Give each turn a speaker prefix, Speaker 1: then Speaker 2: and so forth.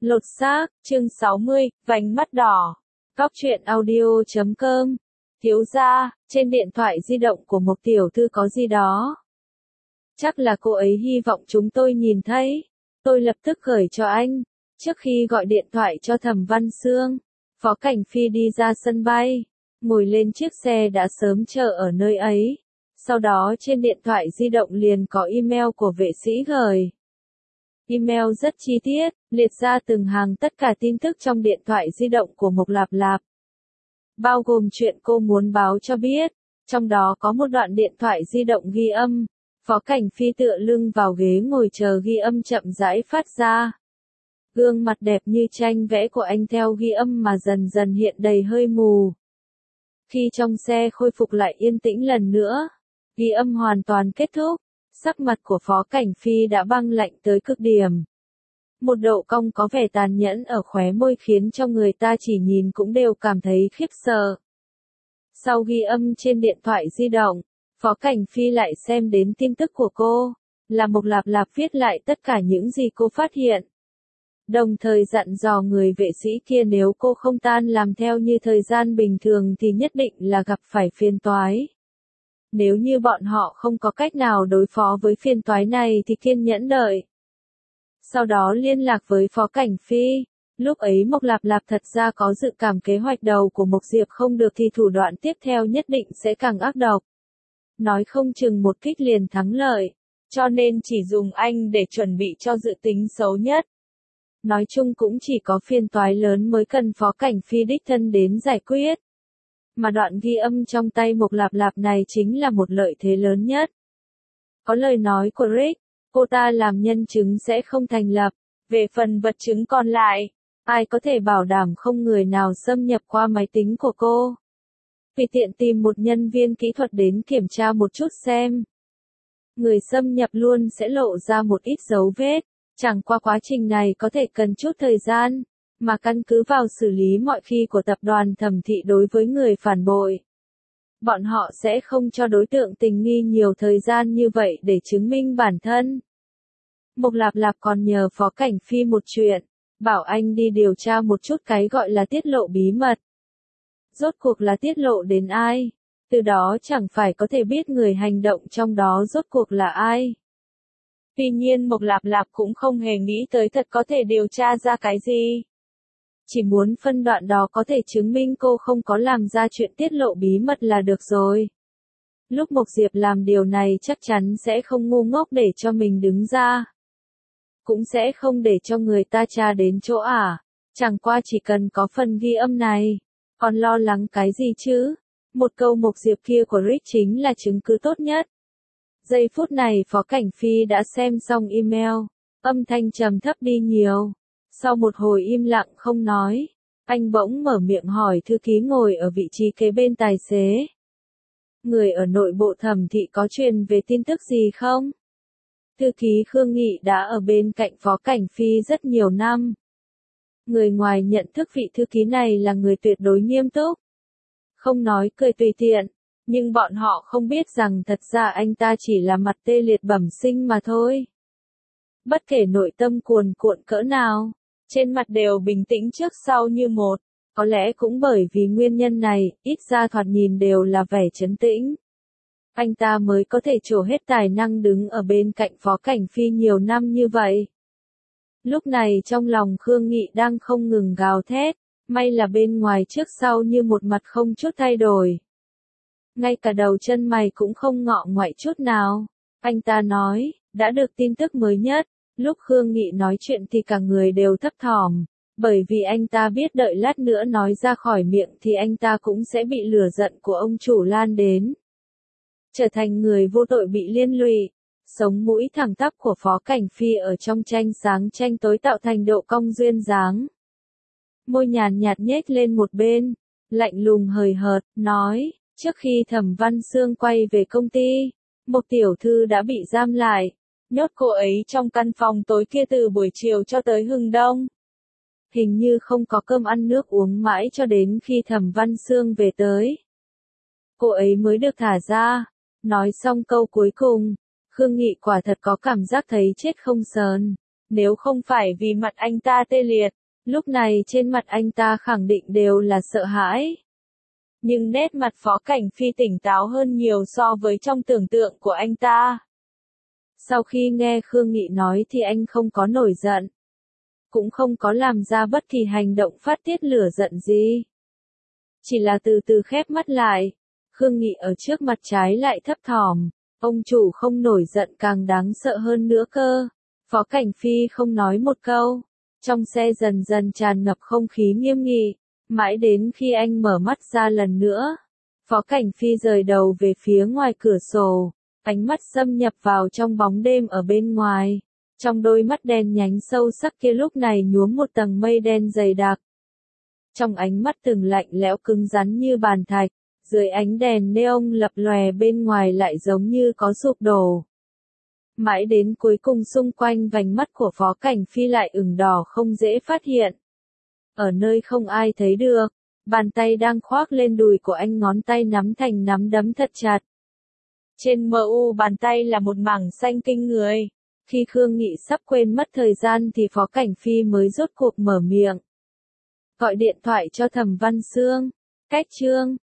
Speaker 1: Lột xác, chương 60, vành mắt đỏ. Góc truyện audio.com. Thiếu gia, trên điện thoại di động của một tiểu thư có gì đó. Chắc là cô ấy hy vọng chúng tôi nhìn thấy. Tôi lập tức gửi cho anh. Trước khi gọi điện thoại cho Thẩm Văn Sương, Phó Cảnh Phi đi ra sân bay, ngồi lên chiếc xe đã sớm chờ ở nơi ấy. Sau đó trên điện thoại di động liền có email của vệ sĩ gửi. Email rất chi tiết, liệt ra từng hàng tất cả tin tức trong điện thoại di động của Mộc Lạp Lạp. Bao gồm chuyện cô muốn báo cho biết, trong đó có một đoạn điện thoại di động ghi âm. Phó Cảnh Phi tựa lưng vào ghế ngồi chờ ghi âm chậm rãi phát ra. Gương mặt đẹp như tranh vẽ của anh theo ghi âm mà dần dần hiện đầy hơi mù. Khi trong xe khôi phục lại yên tĩnh lần nữa, ghi âm hoàn toàn kết thúc, sắc mặt của Phó Cảnh Phi đã băng lạnh tới cực điểm. Một độ cong có vẻ tàn nhẫn ở khóe môi khiến cho người ta chỉ nhìn cũng đều cảm thấy khiếp sợ. Sau ghi âm trên điện thoại di động, Phó Cảnh Phi lại xem đến tin tức của cô, là Mộc Lạp Lạp viết lại tất cả những gì cô phát hiện. Đồng thời dặn dò người vệ sĩ kia nếu cô không tan làm theo như thời gian bình thường thì nhất định là gặp phải phiền toái. Nếu như bọn họ không có cách nào đối phó với phiền toái này thì kiên nhẫn đợi. Sau đó liên lạc với Phó Cảnh Phi, lúc ấy Mộc Lạp Lạp thật ra có dự cảm kế hoạch đầu của Mộc Diệp không được thì thủ đoạn tiếp theo nhất định sẽ càng ác độc. Nói không chừng một kích liền thắng lợi, cho nên chỉ dùng anh để chuẩn bị cho dự tính xấu nhất. Nói chung cũng chỉ có phiền toái lớn mới cần Phó Cảnh Phi đích thân đến giải quyết. Mà đoạn ghi âm trong tay Mộc Lạp Lạp này chính là một lợi thế lớn nhất. Có lời nói của Rick, cô ta làm nhân chứng sẽ không thành lập, về phần vật chứng còn lại, ai có thể bảo đảm không người nào xâm nhập qua máy tính của cô. Vì tiện tìm một nhân viên kỹ thuật đến kiểm tra một chút xem. Người xâm nhập luôn sẽ lộ ra một ít dấu vết, chẳng qua quá trình này có thể cần chút thời gian, mà căn cứ vào xử lý mọi khi của tập đoàn Thẩm Thị đối với người phản bội. Bọn họ sẽ không cho đối tượng tình nghi nhiều thời gian như vậy để chứng minh bản thân. Mộc Lạp Lạp còn nhờ Phó Cảnh Phi một chuyện, bảo anh đi điều tra một chút cái gọi là tiết lộ bí mật. Rốt cuộc là tiết lộ đến ai? Từ đó chẳng phải có thể biết người hành động trong đó rốt cuộc là ai. Tuy nhiên Mộc Lạp Lạp cũng không hề nghĩ tới thật có thể điều tra ra cái gì. Chỉ muốn phân đoạn đó có thể chứng minh cô không có làm ra chuyện tiết lộ bí mật là được rồi. Lúc Mộc Diệp làm điều này chắc chắn sẽ không ngu ngốc để cho mình đứng ra. Cũng sẽ không để cho người ta tra đến chỗ chẳng qua chỉ cần có phần ghi âm này. Còn lo lắng cái gì chứ? Một câu Mộc Diệp kia của Rick chính là chứng cứ tốt nhất. Giây phút này Phó Cảnh Phi đã xem xong email, âm thanh trầm thấp đi nhiều. Sau một hồi im lặng không nói, anh bỗng mở miệng hỏi thư ký ngồi ở vị trí kế bên tài xế. Người ở nội bộ Thẩm Thị có truyền về tin tức gì không? Thư ký Khương Nghị đã ở bên cạnh Phó Cảnh Phi rất nhiều năm. Người ngoài nhận thức vị thư ký này là người tuyệt đối nghiêm túc. Không nói cười tùy tiện, nhưng bọn họ không biết rằng thật ra anh ta chỉ là mặt tê liệt bẩm sinh mà thôi. Bất kể nội tâm cuồn cuộn cỡ nào, trên mặt đều bình tĩnh trước sau như một. Có lẽ cũng bởi vì nguyên nhân này, ít ra thoạt nhìn đều là vẻ trấn tĩnh. Anh ta mới có thể trổ hết tài năng đứng ở bên cạnh Phó Cảnh Phi nhiều năm như vậy. Lúc này trong lòng Khương Nghị đang không ngừng gào thét, may là bên ngoài trước sau như một mặt không chút thay đổi. Ngay cả đầu chân mày cũng không ngọ ngoại chút nào. Anh ta nói, đã được tin tức mới nhất. Lúc Khương Nghị nói chuyện thì cả người đều thấp thỏm, bởi vì anh ta biết đợi lát nữa nói ra khỏi miệng thì anh ta cũng sẽ bị lửa giận của ông chủ lan đến. Trở thành người vô tội bị liên lụy. Sống mũi thẳng tắp của Phó Cảnh Phi ở trong tranh sáng tranh tối tạo thành độ cong duyên dáng. Môi nhàn nhạt nhếch lên một bên, lạnh lùng hời hợt, nói, trước khi Thẩm Văn Sương quay về công ty, một tiểu thư đã bị giam lại, nhốt cô ấy trong căn phòng tối kia từ buổi chiều cho tới hừng đông. Hình như không có cơm ăn nước uống mãi cho đến khi Thẩm Văn Sương về tới. Cô ấy mới được thả ra. Nói xong câu cuối cùng, Khương Nghị quả thật có cảm giác thấy chết không sờn. Nếu không phải vì mặt anh ta tê liệt, lúc này trên mặt anh ta khẳng định đều là sợ hãi. Nhưng nét mặt Phó Cảnh Phi tỉnh táo hơn nhiều so với trong tưởng tượng của anh ta. Sau khi nghe Khương Nghị nói thì anh không có nổi giận. Cũng không có làm ra bất kỳ hành động phát tiết lửa giận gì. Chỉ là từ từ khép mắt lại. Khương Nghị ở trước mặt trái lại thấp thỏm. Ông chủ không nổi giận càng đáng sợ hơn nữa cơ. Phó Cảnh Phi không nói một câu. Trong xe dần dần tràn ngập không khí nghiêm nghị. Mãi đến khi anh mở mắt ra lần nữa. Phó Cảnh Phi rời đầu về phía ngoài cửa sổ. Ánh mắt xâm nhập vào trong bóng đêm ở bên ngoài. Trong đôi mắt đen nhánh sâu sắc kia lúc này nhuốm một tầng mây đen dày đặc. Trong ánh mắt từng lạnh lẽo cứng rắn như bàn thạch, dưới ánh đèn neon lập lòe bên ngoài lại giống như có sụp đổ. Mãi đến cuối cùng xung quanh vành mắt của Phó Cảnh Phi lại ửng đỏ không dễ phát hiện. Ở nơi không ai thấy được, bàn tay đang khoác lên đùi của anh ngón tay nắm thành nắm đấm thật chặt. Trên mu bàn tay là một mảng xanh kinh người. Khi Khương Nghị sắp quên mất thời gian thì Phó Cảnh Phi mới rốt cuộc mở miệng. Gọi điện thoại cho Thẩm Văn Xương. Cách chương